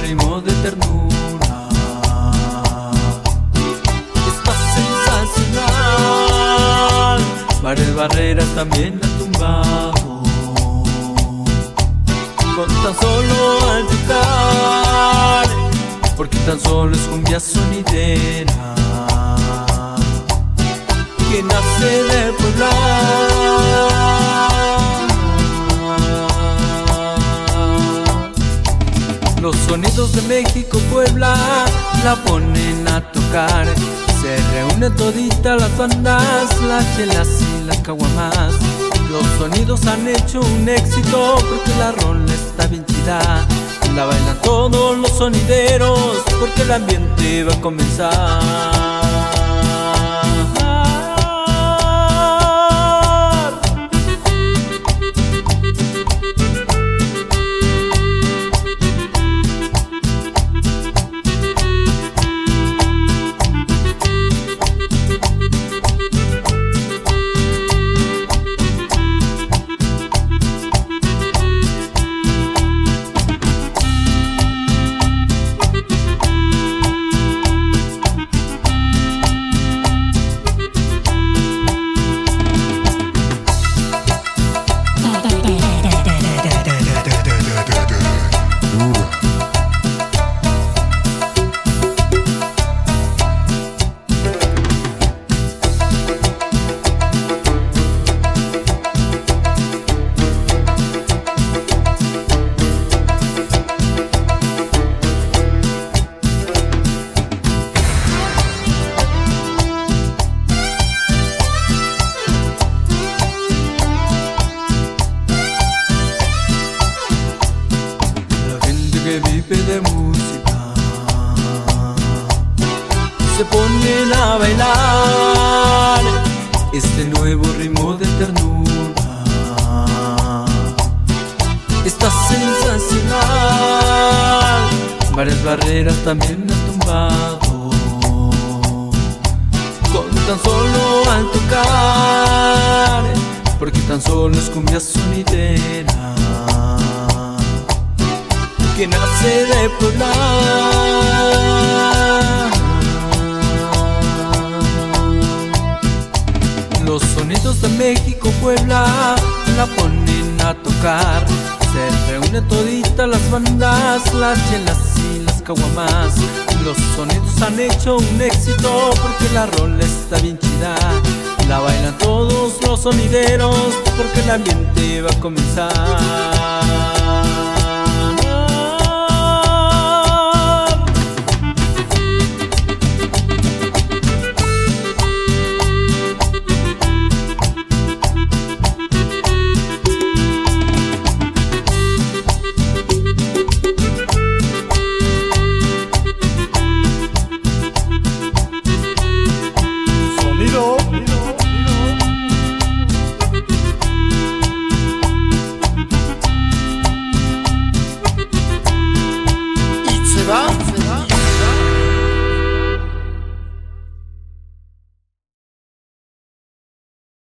ritmo de ternura. Está sensacional, varias barreras también han tumbado. Con tan solo al tocar, porque tan solo es cumbia sonidera que nace de poblar. Los sonidos de México, Puebla, la ponen a tocar. Se reúnen toditas las bandas, las chelas y las caguamas. Los sonidos han hecho un éxito porque la rola está bien chida. La bailan todos los sonideros porque el ambiente va a comenzar. Que vive de música se ponen a bailar este nuevo ritmo de ternura. Está sensacional, varias barreras también han tumbado. Con tan solo al tocar, porque tan solo es cumbia sonidera que nace de poblar. Los sonidos de México, Puebla, la ponen a tocar. Se reúnen toditas las bandas, las chelas y las caguamas. Los sonidos han hecho un éxito porque la rola está bien chida. La bailan todos los sonideros porque el ambiente va a comenzar.